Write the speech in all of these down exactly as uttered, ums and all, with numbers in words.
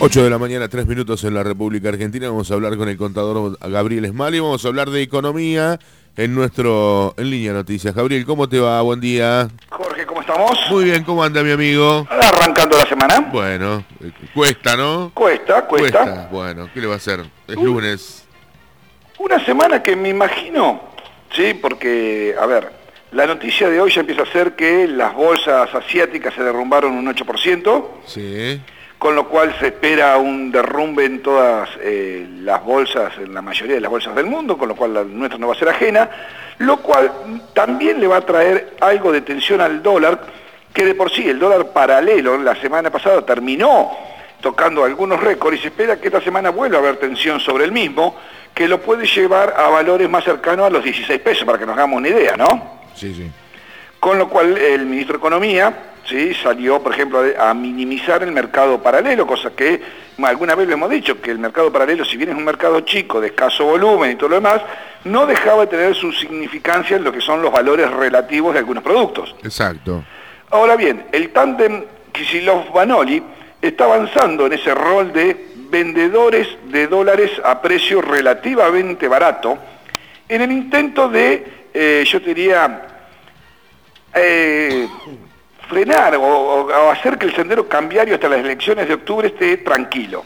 ocho de la mañana, tres minutos en la República Argentina. Vamos a hablar con el contador Gabriel Smali. Vamos a hablar de economía en nuestro En Línea Noticias. Gabriel, ¿cómo te va? Buen día. Jorge, ¿cómo estamos? Muy bien, ¿cómo anda mi amigo? Arrancando la semana. Bueno, eh, cuesta, ¿no? Cuesta, cuesta. Cuesta. Bueno, ¿qué le va a hacer? Es Un- lunes. Una semana que me imagino, sí, porque, a ver, la noticia de hoy ya empieza a ser que las bolsas asiáticas se derrumbaron un ocho por ciento, Sí. con lo cual se espera un derrumbe en todas eh, las bolsas, en la mayoría de las bolsas del mundo, con lo cual la nuestra no va a ser ajena, lo cual también le va a traer algo de tensión al dólar, que de por sí el dólar paralelo la semana pasada terminó tocando algunos récords y se espera que esta semana vuelva a haber tensión sobre el mismo, que lo puede llevar a valores más cercanos a los dieciséis pesos, para que nos hagamos una idea, ¿no? Sí, sí. Con lo cual el ministro de Economía, ¿sí?, salió, por ejemplo, a minimizar el mercado paralelo, cosa que alguna vez lo hemos dicho, que el mercado paralelo, si bien es un mercado chico, de escaso volumen y todo lo demás, no dejaba de tener su significancia en lo que son los valores relativos de algunos productos. Exacto. Ahora bien, el tándem Kicillof-Vanoli está avanzando en ese rol de vendedores de dólares a precio relativamente barato, en el intento de, eh, yo te diría, eh, frenar o, o, o hacer que el sendero cambiario hasta las elecciones de octubre esté tranquilo.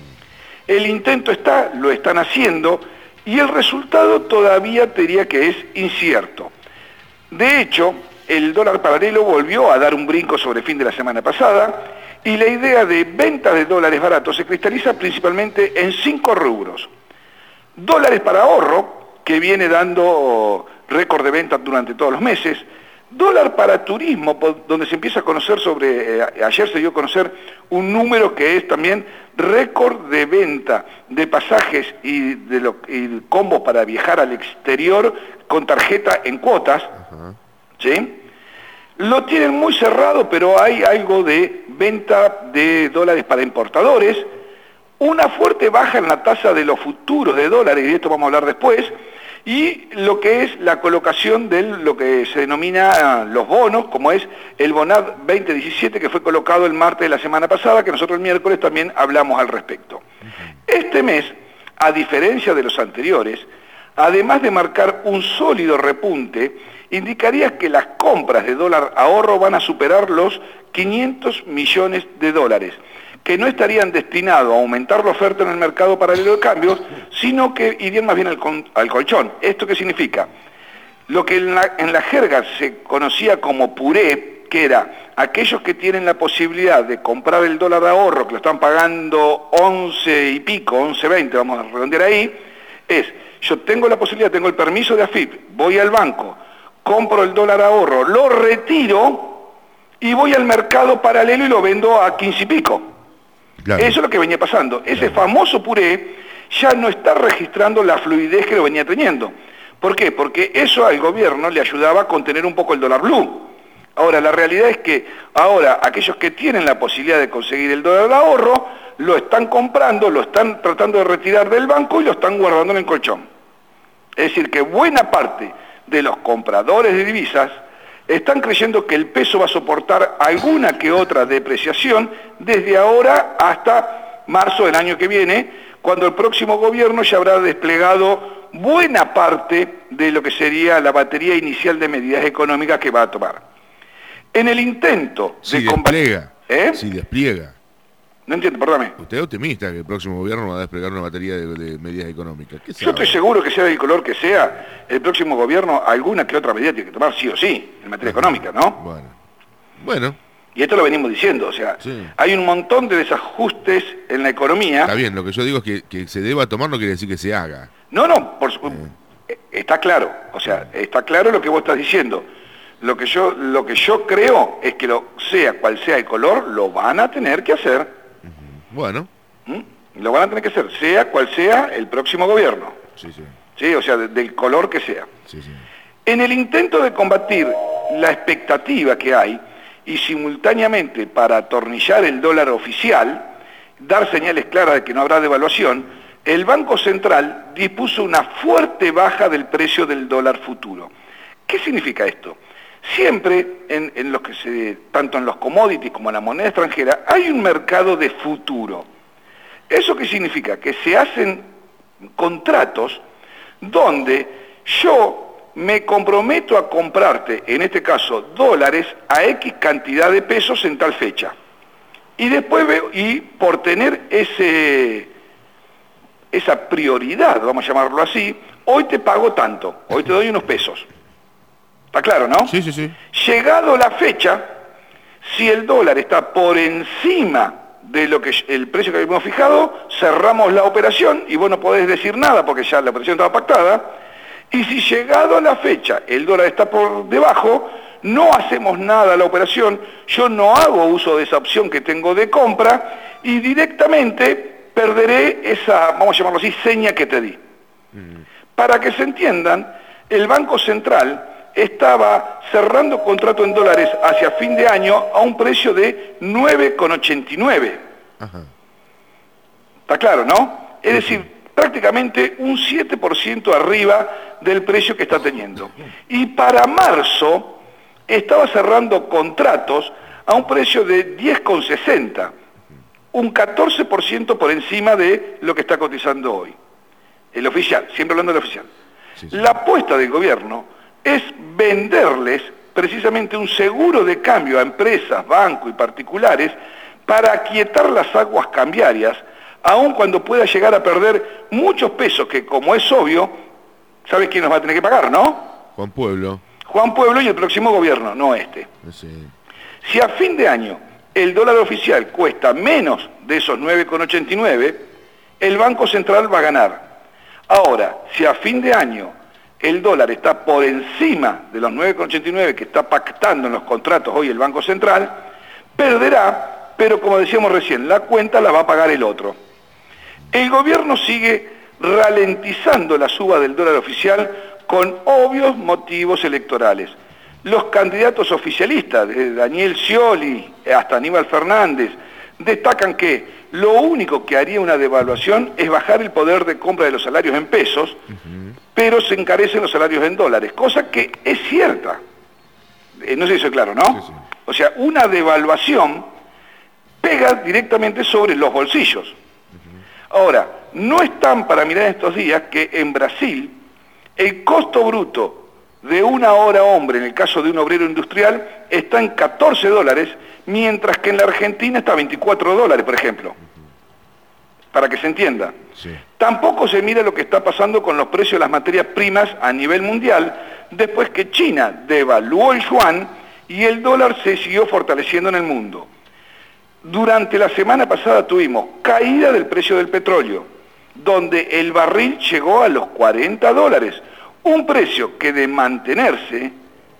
El intento está, lo están haciendo, y el resultado todavía te diría que es incierto. De hecho, el dólar paralelo volvió a dar un brinco sobre el fin de la semana pasada, y la idea de venta de dólares baratos se cristaliza principalmente en cinco rubros. Dólares para ahorro, que viene dando récord de ventas durante todos los meses. Dólar para turismo, donde se empieza a conocer sobre, eh, ayer se dio a conocer un número que es también récord de venta de pasajes y de lo, y combos para viajar al exterior con tarjeta en cuotas. Uh-huh. ¿Sí? Lo tienen muy cerrado, pero hay algo de venta de dólares para importadores, una fuerte baja en la tasa de los futuros de dólares, y de esto vamos a hablar después, y lo que es la colocación de lo que se denomina los bonos, como es el Bonad veinte diecisiete, que fue colocado el martes de la semana pasada, que nosotros el miércoles también hablamos al respecto. Este mes, a diferencia de los anteriores, además de marcar un sólido repunte, indicaría que las compras de dólar ahorro van a superar los quinientos millones de dólares, que no estarían destinados a aumentar la oferta en el mercado paralelo de cambios, sino que irían más bien al, con, al colchón. ¿Esto qué significa? Lo que en la, en la jerga se conocía como puré, que era aquellos que tienen la posibilidad de comprar el dólar de ahorro, que lo están pagando once y pico, once veinte, vamos a redondear ahí, es, yo tengo la posibilidad, tengo el permiso de A F I P, voy al banco, compro el dólar ahorro, lo retiro y voy al mercado paralelo y lo vendo a quince y pico. Claro. Eso es lo que venía pasando. Ese claro. famoso puré ya no está registrando la fluidez que lo venía teniendo. ¿Por qué? Porque eso al gobierno le ayudaba a contener un poco el dólar blue. Ahora, la realidad es que ahora aquellos que tienen la posibilidad de conseguir el dólar de ahorro, lo están comprando, lo están tratando de retirar del banco y lo están guardando en el colchón. Es decir, que buena parte de los compradores de divisas están creyendo que el peso va a soportar alguna que otra depreciación desde ahora hasta marzo del año que viene, cuando el próximo gobierno ya habrá desplegado buena parte de lo que sería la batería inicial de medidas económicas que va a tomar. En el intento si de combatir... despliega, ¿eh? Si despliega. No entiendo, perdóname. Usted es optimista que el próximo gobierno va a desplegar una batería de, de medidas económicas. ¿Qué Yo estoy seguro que sea del color que sea, el próximo gobierno alguna que otra medida tiene que tomar sí o sí, en materia bueno, económica, ¿no? Bueno. Bueno. Y esto lo venimos diciendo, o sea, sí. hay un montón de desajustes en la economía. Está bien, lo que yo digo es que, que se deba tomar no quiere decir que se haga. No, no, por supuesto. Eh. Está claro, o sea, está claro lo que vos estás diciendo. Lo que yo, lo que yo creo es que lo, sea cual sea el color, lo van a tener que hacer. Bueno. ¿Mm? Lo van a tener que hacer, sea cual sea el próximo gobierno. Sí, sí. Sí, o sea, de, del color que sea. Sí, sí. En el intento de combatir la expectativa que hay, y simultáneamente para atornillar el dólar oficial, dar señales claras de que no habrá devaluación, el Banco Central dispuso una fuerte baja del precio del dólar futuro. ¿Qué significa esto? Siempre, en, en los que se, tanto en los commodities como en la moneda extranjera, hay un mercado de futuro. ¿Eso qué significa? Que se hacen contratos donde yo me comprometo a comprarte, en este caso, dólares a X cantidad de pesos en tal fecha. Y después veo, y por tener ese, esa prioridad, vamos a llamarlo así, hoy te pago tanto, hoy te doy unos pesos. ¿Está claro, no? Sí, sí, sí. Llegado la fecha, si el dólar está por encima de lo que el precio que habíamos fijado, cerramos la operación y vos no podés decir nada porque ya la operación estaba pactada. Y si llegado a la fecha el dólar está por debajo, no hacemos nada a la operación, yo no hago uso de esa opción que tengo de compra y directamente perderé esa, vamos a llamarlo así, seña que te di. Mm. Para que se entiendan, el Banco Central estaba cerrando contrato en dólares hacia fin de año a un precio de nueve con ochenta y nueve. Ajá. ¿Está claro, no? Es decir, prácticamente un siete por ciento arriba del precio que está teniendo. Y para marzo estaba cerrando contratos a un precio de diez con sesenta, un catorce por ciento por encima de lo que está cotizando hoy. El oficial, siempre hablando del oficial. Sí, sí. La apuesta del gobierno es venderles precisamente un seguro de cambio a empresas, bancos y particulares para aquietar las aguas cambiarias, aun cuando pueda llegar a perder muchos pesos que, como es obvio, ¿sabes quién nos va a tener que pagar, no? Juan Pueblo. Juan Pueblo y el próximo gobierno, no este. Sí. Si a fin de año el dólar oficial cuesta menos de esos nueve con ochenta y nueve, el Banco Central va a ganar. Ahora, si a fin de año el dólar está por encima de los nueve con ochenta y nueve que está pactando en los contratos hoy el Banco Central, perderá, pero como decíamos recién, la cuenta la va a pagar el otro. El gobierno sigue ralentizando la suba del dólar oficial con obvios motivos electorales. Los candidatos oficialistas, de Daniel Scioli hasta Aníbal Fernández, destacan que lo único que haría una devaluación es bajar el poder de compra de los salarios en pesos, uh-huh. pero se encarecen los salarios en dólares, cosa que es cierta. Eh, no sé si eso es claro, ¿no? Sí, sí. O sea, una devaluación pega directamente sobre los bolsillos. Uh-huh. Ahora, no están para mirar estos días que en Brasil el costo bruto de una hora hombre, en el caso de un obrero industrial, está en catorce dólares, mientras que en la Argentina está a veinticuatro dólares, por ejemplo. Para que se entienda. Sí. Tampoco se mira lo que está pasando con los precios de las materias primas a nivel mundial, después que China devaluó el yuan y el dólar se siguió fortaleciendo en el mundo. Durante la semana pasada tuvimos caída del precio del petróleo, donde el barril llegó a los cuarenta dólares, un precio que de mantenerse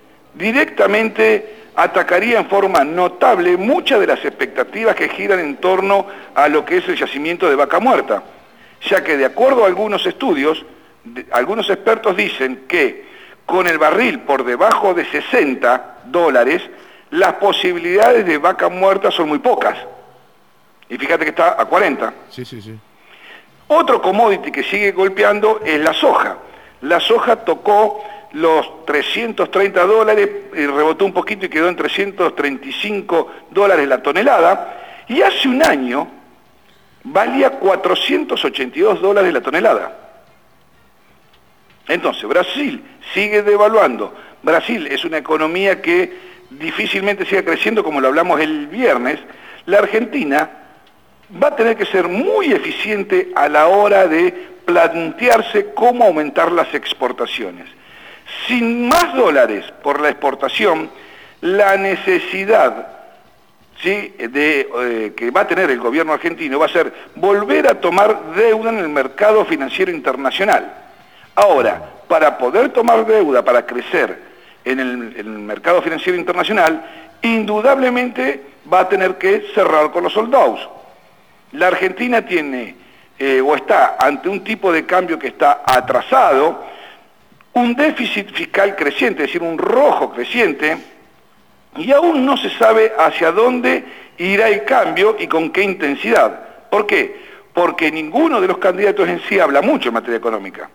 directamente atacaría en forma notable muchas de las expectativas que giran en torno a lo que es el yacimiento de Vaca Muerta, ya que de acuerdo a algunos estudios, de, algunos expertos dicen que con el barril por debajo de sesenta dólares, las posibilidades de Vaca Muerta son muy pocas. Y fíjate que está a cuarenta. Sí, sí, sí. Otro commodity que sigue golpeando es la soja. La soja tocó los trescientos treinta dólares, y rebotó un poquito y quedó en trescientos treinta y cinco dólares la tonelada, y hace un año valía cuatrocientos ochenta y dos dólares la tonelada. Entonces, Brasil sigue devaluando. Brasil es una economía que difícilmente siga creciendo, como lo hablamos el viernes. La Argentina va a tener que ser muy eficiente a la hora de plantearse cómo aumentar las exportaciones. Sin más dólares por la exportación, la necesidad ¿sí? de, eh, que va a tener el gobierno argentino va a ser volver a tomar deuda en el mercado financiero internacional. Ahora, para poder tomar deuda, para crecer en el, en el mercado financiero internacional, indudablemente va a tener que cerrar con los soldados. La Argentina tiene, eh, o está ante un tipo de cambio que está atrasado, un déficit fiscal creciente, es decir, un rojo creciente, y aún no se sabe hacia dónde irá el cambio y con qué intensidad. ¿Por qué? Porque ninguno de los candidatos en sí habla mucho en materia económica.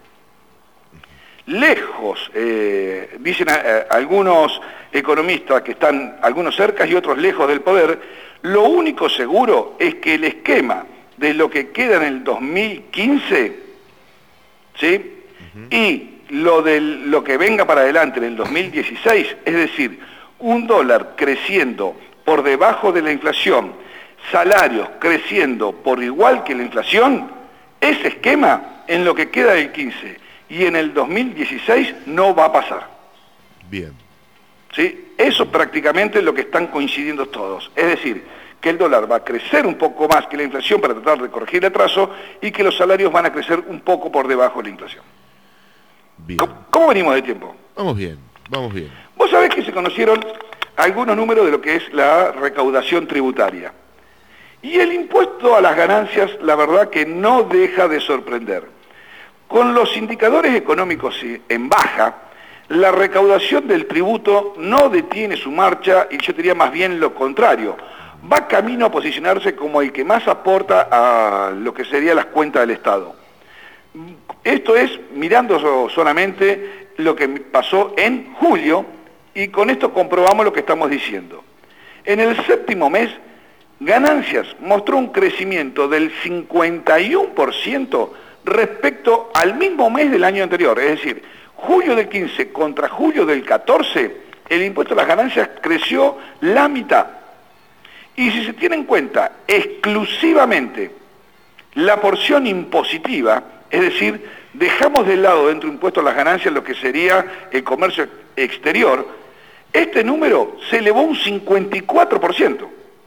Lejos, eh, dicen eh, algunos economistas que están algunos cerca y otros lejos del poder, lo único seguro es que el esquema de lo que queda en el dos mil quince, ¿sí? Uh-huh. Y lo, de lo que venga para adelante en el dos mil dieciséis, es decir, un dólar creciendo por debajo de la inflación, salarios creciendo por igual que la inflación, ese esquema en lo que queda del quince y en el dos mil dieciséis no va a pasar. Bien. ¿Sí? Eso prácticamente es lo que están coincidiendo todos. Es decir, que el dólar va a crecer un poco más que la inflación para tratar de corregir el atraso y que los salarios van a crecer un poco por debajo de la inflación. Bien. ¿Cómo, cómo venimos de tiempo? Vamos bien, vamos bien. Vos sabés que se conocieron algunos números de lo que es la recaudación tributaria. Y el impuesto a las ganancias, la verdad que no deja de sorprender. Con los indicadores económicos en baja, la recaudación del tributo no detiene su marcha y yo diría más bien lo contrario. Va camino a posicionarse como el que más aporta a lo que serían las cuentas del Estado. Esto es mirando solamente lo que pasó en julio y con esto comprobamos lo que estamos diciendo. En el séptimo mes, Ganancias mostró un crecimiento del cincuenta y uno por ciento respecto al mismo mes del año anterior, es decir, julio del quince contra julio del catorce, el impuesto a las ganancias creció la mitad. Y si se tiene en cuenta exclusivamente la porción impositiva, es decir, dejamos de lado dentro del impuesto a las ganancias lo que sería el comercio exterior, este número se elevó un cincuenta y cuatro por ciento.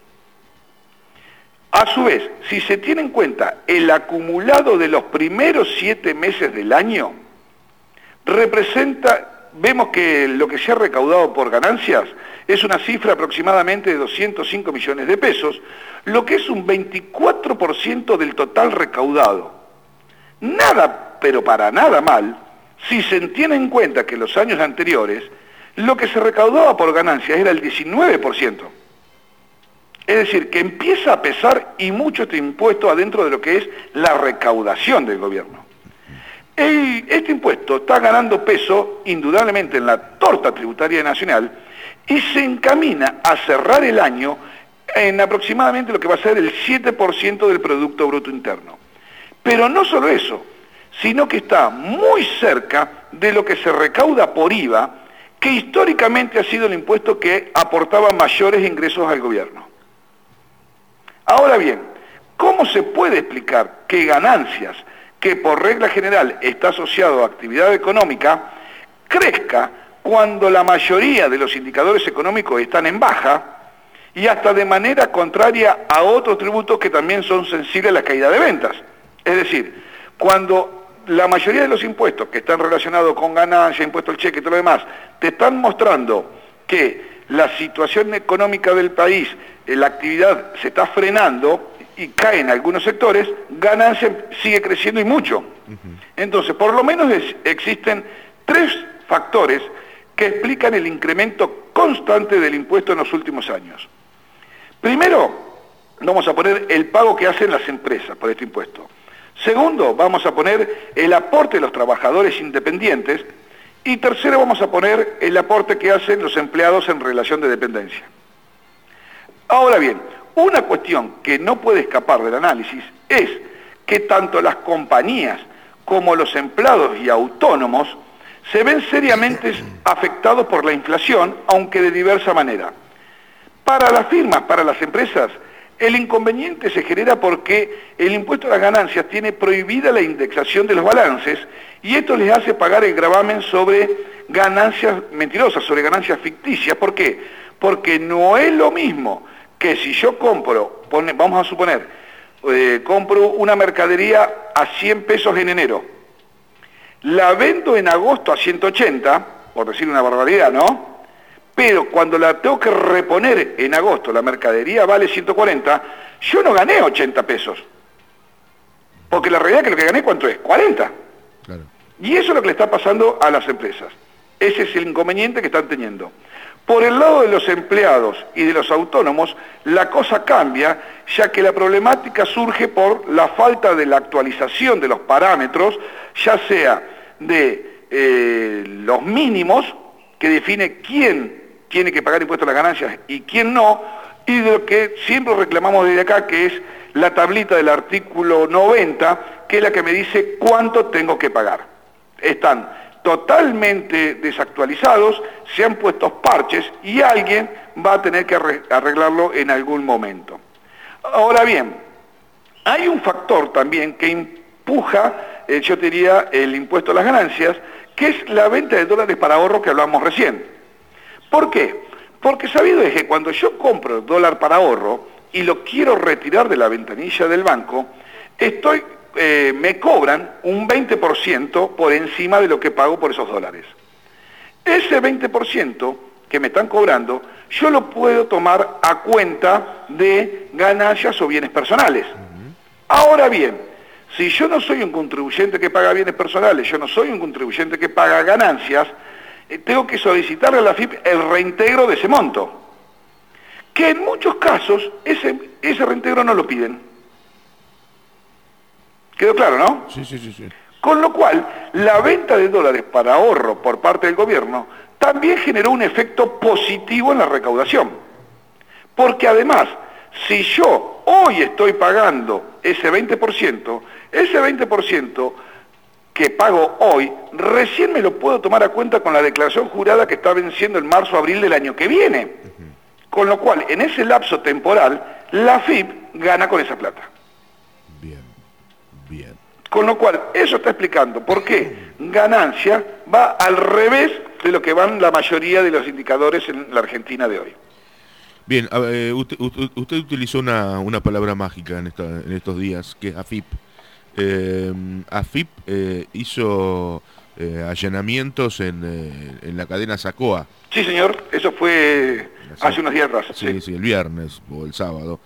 A su vez, si se tiene en cuenta el acumulado de los primeros siete meses del año, representa, vemos que lo que se ha recaudado por ganancias es una cifra aproximadamente de doscientos cinco millones de pesos, lo que es un veinticuatro por ciento del total recaudado. Nada, pero para nada mal, si se tiene en cuenta que en los años anteriores lo que se recaudaba por ganancias era el diecinueve por ciento. Es decir, que empieza a pesar y mucho este impuesto adentro de lo que es la recaudación del gobierno. El, este impuesto está ganando peso indudablemente en la torta tributaria nacional y se encamina a cerrar el año en aproximadamente lo que va a ser el siete por ciento del Producto Bruto Interno. Pero no solo eso, sino que está muy cerca de lo que se recauda por I V A, que históricamente ha sido el impuesto que aportaba mayores ingresos al gobierno. Ahora bien, ¿cómo se puede explicar que ganancias, que por regla general está asociado a actividad económica, crezca cuando la mayoría de los indicadores económicos están en baja y hasta de manera contraria a otros tributos que también son sensibles a la caída de ventas? Es decir, cuando la mayoría de los impuestos que están relacionados con ganancia, impuesto al cheque y todo lo demás, te están mostrando que la situación económica del país, la actividad se está frenando y cae en algunos sectores, ganancia sigue creciendo y mucho. Uh-huh. Entonces, por lo menos es, existen tres factores que explican el incremento constante del impuesto en los últimos años. Primero, vamos a poner el pago que hacen las empresas por este impuesto. Segundo, vamos a poner el aporte de los trabajadores independientes. Y tercero, vamos a poner el aporte que hacen los empleados en relación de dependencia. Ahora bien, una cuestión que no puede escapar del análisis es que tanto las compañías como los empleados y autónomos se ven seriamente afectados por la inflación, aunque de diversa manera. Para las firmas, para las empresas, el inconveniente se genera porque el impuesto a las ganancias tiene prohibida la indexación de los balances y esto les hace pagar el gravamen sobre ganancias mentirosas, sobre ganancias ficticias. ¿Por qué? Porque no es lo mismo que si yo compro, pone, vamos a suponer, eh, compro una mercadería a cien pesos en enero, la vendo en agosto a ciento ochenta, por decir una barbaridad, ¿no? Pero cuando la tengo que reponer en agosto, la mercadería vale ciento cuarenta, yo no gané ochenta pesos. Porque la realidad es que lo que gané, ¿cuánto es? cuarenta. Claro. Y eso es lo que le está pasando a las empresas. Ese es el inconveniente que están teniendo. Por el lado de los empleados y de los autónomos, la cosa cambia, ya que la problemática surge por la falta de la actualización de los parámetros, ya sea de eh, los mínimos, que define quién tiene que pagar impuestos a las ganancias y quién no, y de lo que siempre reclamamos desde acá, que es la tablita del artículo noventa, que es la que me dice cuánto tengo que pagar. Están totalmente desactualizados, se han puesto parches y alguien va a tener que arreglarlo en algún momento. Ahora bien, hay un factor también que empuja, eh, yo diría, el impuesto a las ganancias, que es la venta de dólares para ahorro que hablamos recién. ¿Por qué? Porque sabido es que cuando yo compro dólar para ahorro y lo quiero retirar de la ventanilla del banco, estoy, eh, me cobran un veinte por ciento por encima de lo que pago por esos dólares. Ese veinte por ciento que me están cobrando, yo lo puedo tomar a cuenta de ganancias o bienes personales. Uh-huh. Ahora bien, si yo no soy un contribuyente que paga bienes personales, yo no soy un contribuyente que paga ganancias, eh, tengo que solicitarle a la F I P el reintegro de ese monto. Que en muchos casos ese, ese reintegro no lo piden. ¿Quedó claro, no? Sí, sí, sí, sí. Con lo cual, la venta de dólares para ahorro por parte del gobierno también generó un efecto positivo en la recaudación. Porque además, si yo hoy estoy pagando ese veinte por ciento, ese veinte por ciento que pago hoy, recién me lo puedo tomar a cuenta con la declaración jurada que está venciendo en marzo-abril del año que viene. Uh-huh. Con lo cual, en ese lapso temporal, la F I P gana con esa plata. Bien, bien. Con lo cual, eso está explicando por qué ganancia va al revés de lo que van la mayoría de los indicadores en la Argentina de hoy. Bien, eh, usted, usted, usted utilizó una, una palabra mágica en, esta, en estos días, que es A F I P. Eh, A F I P eh, hizo eh, allanamientos en, eh, en la cadena Sacoa. Sí, señor, eso fue hace unos días atrás. Sí, sí, sí, el viernes o el sábado.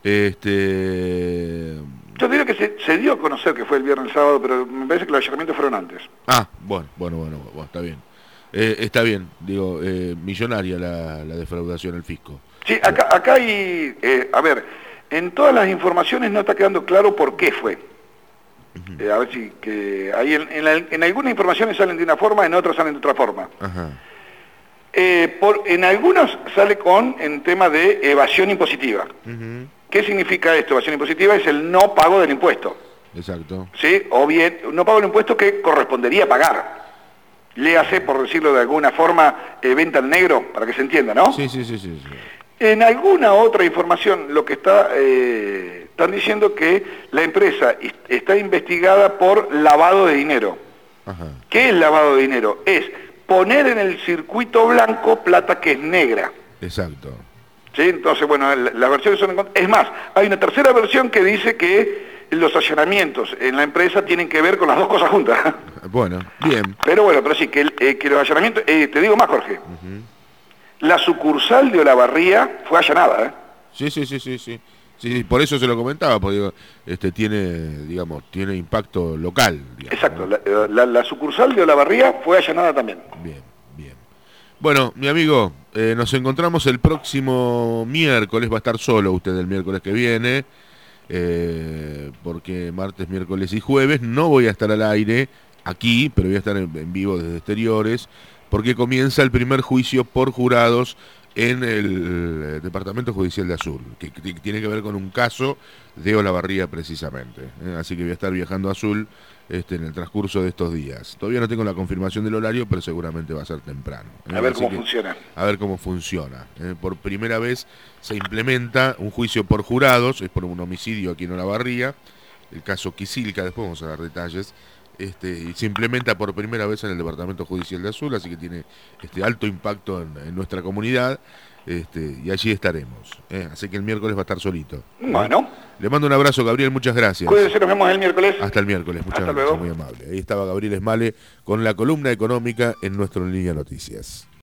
Este... Yo diría que se, se dio a conocer que fue el viernes el sábado, pero me parece que los allanamientos fueron antes. Ah, bueno, bueno, bueno, bueno está bien. Eh, está bien, digo, eh, millonaria la, la defraudación al fisco. Sí, acá, acá hay, eh, a ver, en todas las informaciones no está quedando claro por qué fue. Uh-huh. eh, a ver si, que ahí en, en, la, en algunas informaciones salen de una forma, en otras salen de otra forma. Uh-huh. eh, por, en algunas sale con en tema de evasión impositiva. Uh-huh. ¿Qué significa esto? Evasión impositiva es el no pago del impuesto. Exacto. ¿Sí? O bien, no pago del impuesto que correspondería pagar. Le hace, por decirlo de alguna forma, eh, venta al negro, para que se entienda, ¿no? Sí, sí, sí, sí, sí. En alguna otra información, lo que está, eh, están diciendo que la empresa está investigada por lavado de dinero. Ajá. ¿Qué es lavado de dinero? Es poner en el circuito blanco plata que es negra. Exacto. ¿Sí? Entonces, bueno, las versiones son... Es más, hay una tercera versión que dice que los allanamientos en la empresa tienen que ver con las dos cosas juntas. Bueno, bien. Pero bueno, pero sí, que, eh, que los allanamientos... Eh, te digo más, Jorge. Uh-huh. La sucursal de Olavarría fue allanada, ¿eh? Sí, sí, sí, sí, sí. Sí, por eso se lo comentaba, porque digo, este tiene, digamos, tiene impacto local. Digamos, exacto, ¿no? la, la, la sucursal de Olavarría fue allanada también. Bien, bien. Bueno, mi amigo, eh, nos encontramos el próximo miércoles, va a estar solo usted el miércoles que viene, eh, porque martes, miércoles y jueves no voy a estar al aire aquí, pero voy a estar en, en vivo desde exteriores, porque comienza el primer juicio por jurados en el Departamento Judicial de Azul, que, que tiene que ver con un caso de Olavarría precisamente. ¿eh? Así que voy a estar viajando a Azul este, en el transcurso de estos días. Todavía no tengo la confirmación del horario, pero seguramente va a ser temprano. ¿eh? A ver Así cómo que, funciona. A ver cómo funciona. ¿eh? Por primera vez se implementa un juicio por jurados, es por un homicidio aquí en Olavarría, el caso Quisilca, después vamos a dar detalles. Este, y se implementa por primera vez en el Departamento Judicial de Azul, así que tiene este, alto impacto en, en nuestra comunidad, este, y allí estaremos. ¿eh? Así que el miércoles va a estar solito. Bueno. Le mando un abrazo, Gabriel, muchas gracias. Cuídense, nos vemos el miércoles. Hasta el miércoles, muchas Hasta gracias, luego. muy amable. Ahí estaba Gabriel Esmale con la columna económica en nuestro En Línea Noticias.